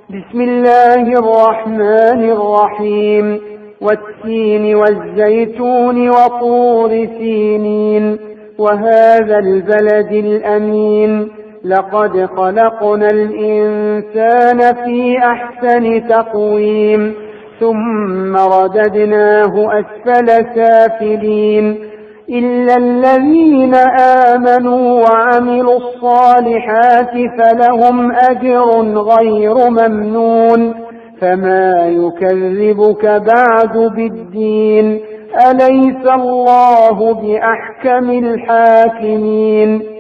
بسم الله الرحمن الرحيم. والتين والزيتون وطور سينين وهذا البلد الأمين لقد خلقنا الإنسان في أحسن تقويم ثم رددناه أسفل سافلين إلا الذين آمنوا وعملوا الصالحات فلهم أجر غير ممنون فما يكذبك بعد بالدين أليس الله بأحكم الحاكمين